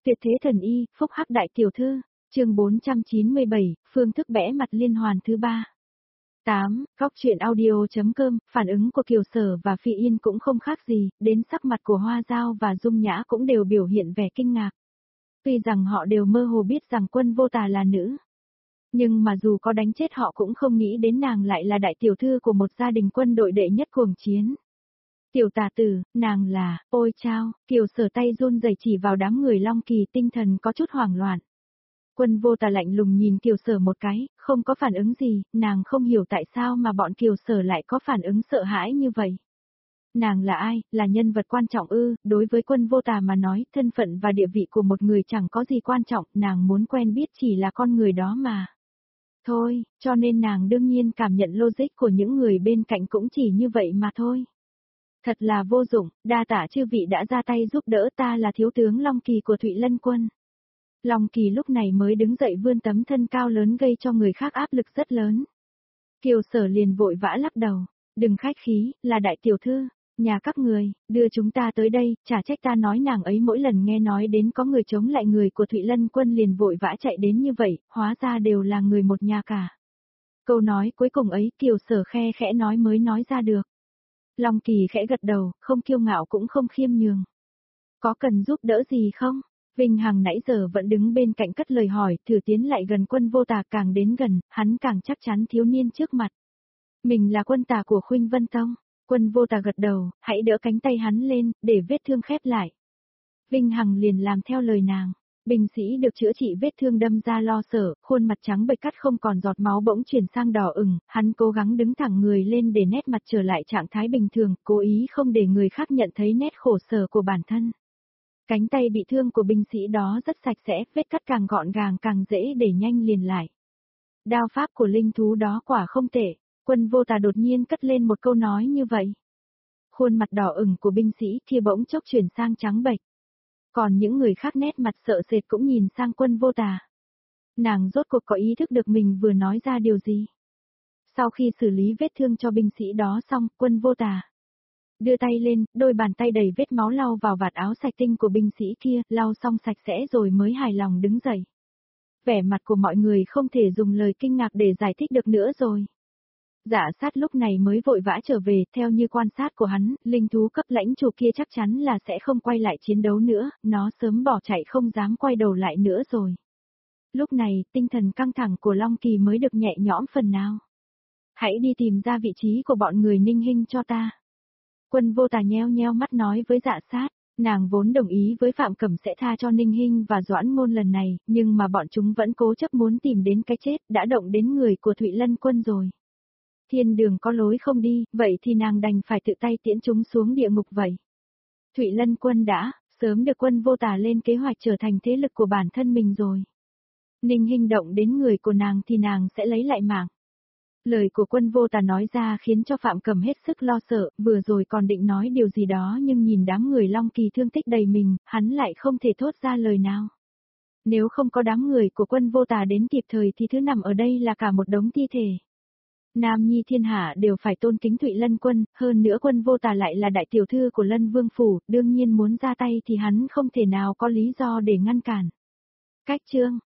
Tuyệt thế thần y, phúc hắc đại tiểu thư, chương 497, phương thức bẽ mặt liên hoàn thứ 3. 8. Góc truyện audio.com, phản ứng của Kiều Sở và Phi Yên cũng không khác gì, đến sắc mặt của Hoa Dao và Dung Nhã cũng đều biểu hiện vẻ kinh ngạc. Tuy rằng họ đều mơ hồ biết rằng Quân Vô Tà là nữ. Nhưng mà dù có đánh chết họ cũng không nghĩ đến nàng lại là đại tiểu thư của một gia đình quân đội đệ nhất cuồng chiến. Tiểu tà tử, nàng là, ôi chao, Kiều Sở tay run rẩy chỉ vào đám người Long Kỳ, tinh thần có chút hoảng loạn. Quân Vô Tà lạnh lùng nhìn Kiều Sở một cái, không có phản ứng gì, nàng không hiểu tại sao mà bọn Kiều Sở lại có phản ứng sợ hãi như vậy. Nàng là ai, là nhân vật quan trọng ư? Đối với Quân Vô Tà mà nói, thân phận và địa vị của một người chẳng có gì quan trọng, nàng muốn quen biết chỉ là con người đó mà. Thôi, cho nên nàng đương nhiên cảm nhận logic của những người bên cạnh cũng chỉ như vậy mà thôi. Thật là vô dụng, đa tạ chư vị đã ra tay giúp đỡ, ta là thiếu tướng Long Kỳ của Thụy Lân Quân. Long Kỳ lúc này mới đứng dậy vươn tấm thân cao lớn gây cho người khác áp lực rất lớn. Kiều Sở liền vội vã lắc đầu, đừng khách khí, là đại tiểu thư, nhà các người, đưa chúng ta tới đây, chả trách ta nói nàng ấy mỗi lần nghe nói đến có người chống lại người của Thụy Lân Quân liền vội vã chạy đến như vậy, hóa ra đều là người một nhà cả. Câu nói cuối cùng ấy Kiều Sở khe khẽ nói mới nói ra được. Long Kỳ khẽ gật đầu, không kiêu ngạo cũng không khiêm nhường. Có cần giúp đỡ gì không? Vinh Hằng nãy giờ vẫn đứng bên cạnh cất lời hỏi, thử tiến lại gần Quân Vô Tà, càng đến gần, hắn càng chắc chắn thiếu niên trước mặt. Mình là quân tà của Khuynh Vân Tông. Quân Vô Tà gật đầu, hãy đỡ cánh tay hắn lên, để vết thương khép lại. Vinh Hằng liền làm theo lời nàng. Binh sĩ được chữa trị vết thương đâm ra lo sợ, khuôn mặt trắng bệch cắt không còn giọt máu bỗng chuyển sang đỏ ửng, hắn cố gắng đứng thẳng người lên để nét mặt trở lại trạng thái bình thường, cố ý không để người khác nhận thấy nét khổ sở của bản thân. Cánh tay bị thương của binh sĩ đó rất sạch sẽ, vết cắt càng gọn gàng càng dễ để nhanh liền lại. Đao pháp của linh thú đó quả không tệ, Quân Vô Tà đột nhiên cất lên một câu nói như vậy. Khuôn mặt đỏ ửng của binh sĩ kia bỗng chốc chuyển sang trắng bệch. Còn những người khác nét mặt sợ sệt cũng nhìn sang Quân Vô Tà. Nàng rốt cuộc có ý thức được mình vừa nói ra điều gì. Sau khi xử lý vết thương cho binh sĩ đó xong, Quân Vô Tà đưa tay lên, đôi bàn tay đầy vết máu lau vào vạt áo sạch tinh của binh sĩ kia, lau xong sạch sẽ rồi mới hài lòng đứng dậy. Vẻ mặt của mọi người không thể dùng lời kinh ngạc để giải thích được nữa rồi. Dạ sát lúc này mới vội vã trở về, theo như quan sát của hắn, linh thú cấp lãnh chủ kia chắc chắn là sẽ không quay lại chiến đấu nữa, nó sớm bỏ chạy không dám quay đầu lại nữa rồi. Lúc này, tinh thần căng thẳng của Long Kỳ mới được nhẹ nhõm phần nào. Hãy đi tìm ra vị trí của bọn người Ninh Hinh cho ta. Quân Vô Tà nheo nheo mắt nói với Dạ sát, nàng vốn đồng ý với Phạm Cẩm sẽ tha cho Ninh Hinh và Doãn Ngôn lần này, nhưng mà bọn chúng vẫn cố chấp muốn tìm đến cái chết, đã động đến người của Thụy Lân Quân rồi. Thiên đường có lối không đi, vậy thì nàng đành phải tự tay tiễn chúng xuống địa ngục vậy. Thụy Lân Quân đã, sớm được Quân Vô Tà lên kế hoạch trở thành thế lực của bản thân mình rồi. Ninh Hinh động đến người của nàng thì nàng sẽ lấy lại mạng. Lời của Quân Vô Tà nói ra khiến cho Phạm Cẩm hết sức lo sợ, vừa rồi còn định nói điều gì đó nhưng nhìn đám người Long Kỳ thương tích đầy mình, hắn lại không thể thốt ra lời nào. Nếu không có đám người của Quân Vô Tà đến kịp thời thì thứ nằm ở đây là cả một đống thi thể. Nam nhi thiên hạ đều phải tôn kính Thụy Lân Quân, hơn nữa Quân Vô Tà lại là đại tiểu thư của Lân Vương Phủ, đương nhiên muốn ra tay thì hắn không thể nào có lý do để ngăn cản. Cách chương